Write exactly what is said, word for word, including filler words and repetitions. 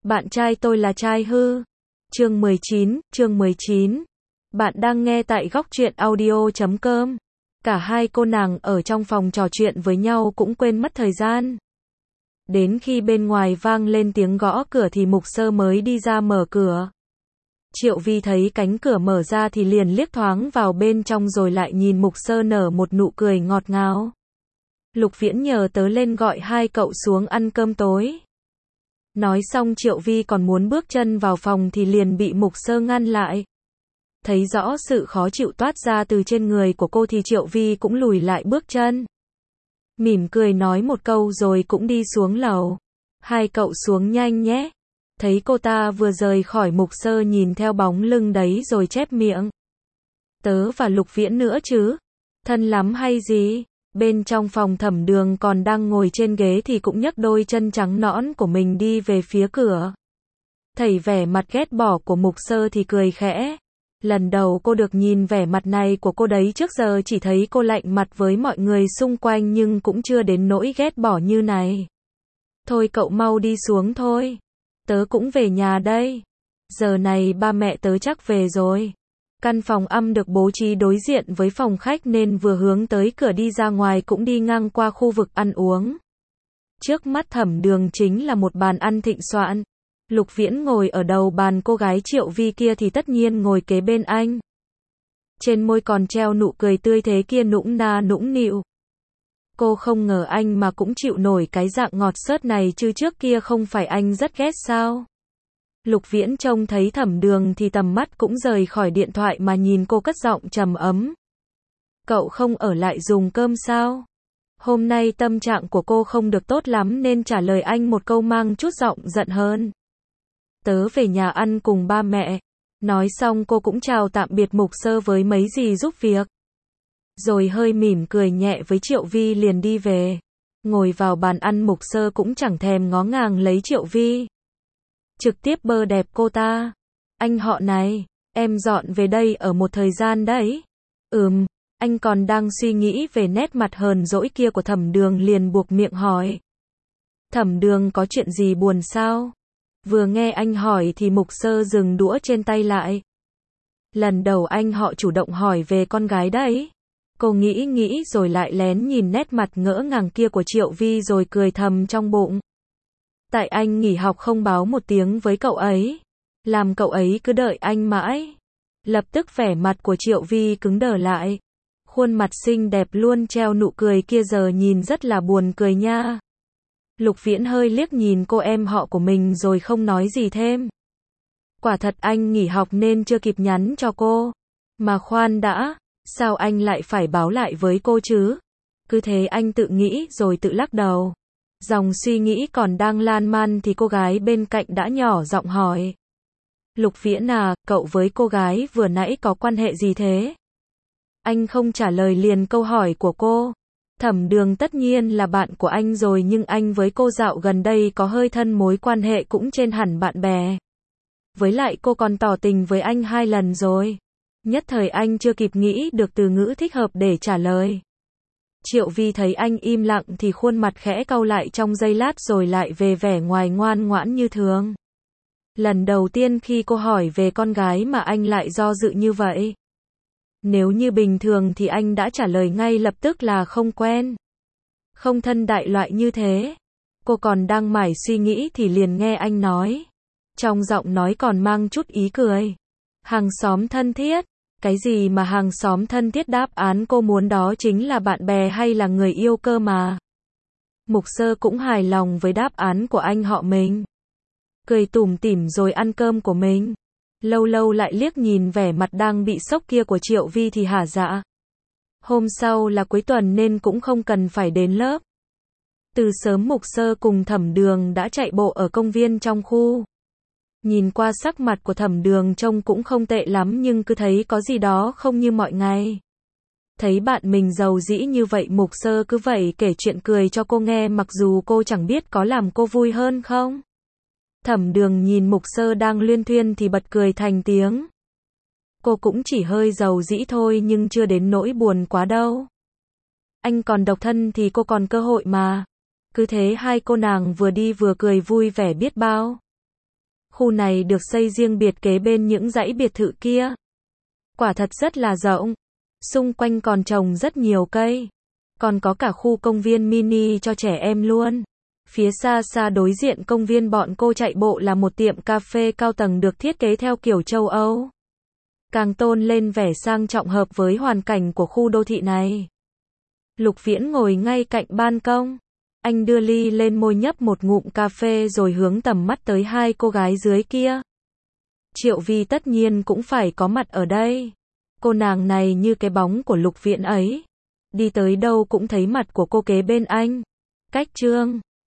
Bạn trai tôi là trai hư. Chương mười chín, chương mười chín. Bạn đang nghe tại góc truyện audio chấm com. Cả hai cô nàng ở trong phòng trò chuyện với nhau cũng quên mất thời gian. Đến khi bên ngoài vang lên tiếng gõ cửa thì Mục Sơ mới đi ra mở cửa. Triệu Vi thấy cánh cửa mở ra thì liền liếc thoáng vào bên trong rồi lại nhìn Mục Sơ nở một nụ cười ngọt ngào. Lục Viễn nhờ tớ lên gọi hai cậu xuống ăn cơm tối. Nói xong Triệu Vi còn muốn bước chân vào phòng thì liền bị Mục Sơ ngăn lại. Thấy rõ sự khó chịu toát ra từ trên người của cô thì Triệu Vi cũng lùi lại bước chân. Mỉm cười nói một câu rồi cũng đi xuống lầu. Hai cậu xuống nhanh nhé. Thấy cô ta vừa rời khỏi Mục Sơ nhìn theo bóng lưng đấy rồi chép miệng. Tớ và Lục Viễn nữa chứ? Thân lắm hay gì? Bên trong phòng Thẩm Đường còn đang ngồi trên ghế thì cũng nhấc đôi chân trắng nõn của mình đi về phía cửa. Thấy vẻ mặt ghét bỏ của Mục Sơ thì cười khẽ. Lần đầu cô được nhìn vẻ mặt này của cô đấy, trước giờ chỉ thấy cô lạnh mặt với mọi người xung quanh nhưng cũng chưa đến nỗi ghét bỏ như này. Thôi cậu mau đi xuống thôi. Tớ cũng về nhà đây. Giờ này ba mẹ tớ chắc về rồi. Căn phòng âm được bố trí đối diện với phòng khách nên vừa hướng tới cửa đi ra ngoài cũng đi ngang qua khu vực ăn uống. Trước mắt Thẩm Đường chính là một bàn ăn thịnh soạn. Lục Viễn ngồi ở đầu bàn, cô gái Triệu Vi kia thì tất nhiên ngồi kế bên anh. Trên môi còn treo nụ cười tươi thế kia nũng na nũng nịu. Cô không ngờ anh mà cũng chịu nổi cái dạng ngọt xớt này chứ, trước kia không phải anh rất ghét sao? Lục Viễn trông thấy Thẩm Đường thì tầm mắt cũng rời khỏi điện thoại mà nhìn cô cất giọng trầm ấm. Cậu không ở lại dùng cơm sao? Hôm nay tâm trạng của cô không được tốt lắm nên trả lời anh một câu mang chút giọng giận hơn. Tớ về nhà ăn cùng ba mẹ. Nói xong cô cũng chào tạm biệt Mục Sơ với mấy gì giúp việc. Rồi hơi mỉm cười nhẹ với Triệu Vi liền đi về. Ngồi vào bàn ăn Mục Sơ cũng chẳng thèm ngó ngàng lấy Triệu Vi. Trực tiếp bơ đẹp cô ta. Anh họ này, em dọn về đây ở một thời gian đấy. Ừm, anh còn đang suy nghĩ về nét mặt hờn dỗi kia của Thẩm Đường liền buộc miệng hỏi. Thẩm Đường có chuyện gì buồn sao? Vừa nghe anh hỏi thì Mục Sơ dừng đũa trên tay lại. Lần đầu anh họ chủ động hỏi về con gái đấy. Cô nghĩ nghĩ rồi lại lén nhìn nét mặt ngỡ ngàng kia của Triệu Vi rồi cười thầm trong bụng. Tại anh nghỉ học không báo một tiếng với cậu ấy. Làm cậu ấy cứ đợi anh mãi. Lập tức vẻ mặt của Triệu Vi cứng đờ lại. Khuôn mặt xinh đẹp luôn treo nụ cười kia giờ nhìn rất là buồn cười nha. Lục Viễn hơi liếc nhìn cô em họ của mình rồi không nói gì thêm. Quả thật anh nghỉ học nên chưa kịp nhắn cho cô. Mà khoan đã, sao anh lại phải báo lại với cô chứ? Cứ thế anh tự nghĩ rồi tự lắc đầu. Dòng suy nghĩ còn đang lan man thì cô gái bên cạnh đã nhỏ giọng hỏi. Lục Viễn à, cậu với cô gái vừa nãy có quan hệ gì thế? Anh không trả lời liền câu hỏi của cô. Thẩm Đường tất nhiên là bạn của anh rồi nhưng anh với cô dạo gần đây có hơi thân, mối quan hệ cũng trên hẳn bạn bè. Với lại cô còn tỏ tình với anh hai lần rồi. Nhất thời anh chưa kịp nghĩ được từ ngữ thích hợp để trả lời. Triệu Vi thấy anh im lặng thì khuôn mặt khẽ cau lại trong giây lát rồi lại về vẻ ngoài ngoan ngoãn như thường. Lần đầu tiên khi cô hỏi về con gái mà anh lại do dự như vậy. Nếu như bình thường thì anh đã trả lời ngay lập tức là không quen. Không thân đại loại như thế. Cô còn đang mải suy nghĩ thì liền nghe anh nói. Trong giọng nói còn mang chút ý cười. Hàng xóm thân thiết. Cái gì mà hàng xóm thân thiết, đáp án cô muốn đó chính là bạn bè hay là người yêu cơ mà. Mục Sơ cũng hài lòng với đáp án của anh họ mình. Cười tủm tỉm rồi ăn cơm của mình. Lâu lâu lại liếc nhìn vẻ mặt đang bị sốc kia của Triệu Vi thì hả dạ. Hôm sau là cuối tuần nên cũng không cần phải đến lớp. Từ sớm Mục Sơ cùng Thẩm Đường đã chạy bộ ở công viên trong khu. Nhìn qua sắc mặt của Thẩm Đường trông cũng không tệ lắm nhưng cứ thấy có gì đó không như mọi ngày. Thấy bạn mình giàu dĩ như vậy Mục Sơ cứ vậy kể chuyện cười cho cô nghe mặc dù cô chẳng biết có làm cô vui hơn không. Thẩm Đường nhìn Mục Sơ đang luyên thuyên thì bật cười thành tiếng. Cô cũng chỉ hơi giàu dĩ thôi nhưng chưa đến nỗi buồn quá đâu. Anh còn độc thân thì cô còn cơ hội mà. Cứ thế hai cô nàng vừa đi vừa cười vui vẻ biết bao. Khu này được xây riêng biệt kế bên những dãy biệt thự kia. Quả thật rất là rộng. Xung quanh còn trồng rất nhiều cây. Còn có cả khu công viên mini cho trẻ em luôn. Phía xa xa đối diện công viên bọn cô chạy bộ là một tiệm cà phê cao tầng được thiết kế theo kiểu châu Âu. Càng tôn lên vẻ sang trọng hợp với hoàn cảnh của khu đô thị này. Lục Viễn ngồi ngay cạnh ban công. Anh đưa ly lên môi nhấp một ngụm cà phê rồi hướng tầm mắt tới hai cô gái dưới kia. Triệu Vi tất nhiên cũng phải có mặt ở đây. Cô nàng này như cái bóng của Lục Viễn ấy. Đi tới đâu cũng thấy mặt của cô kế bên anh. Cách Trương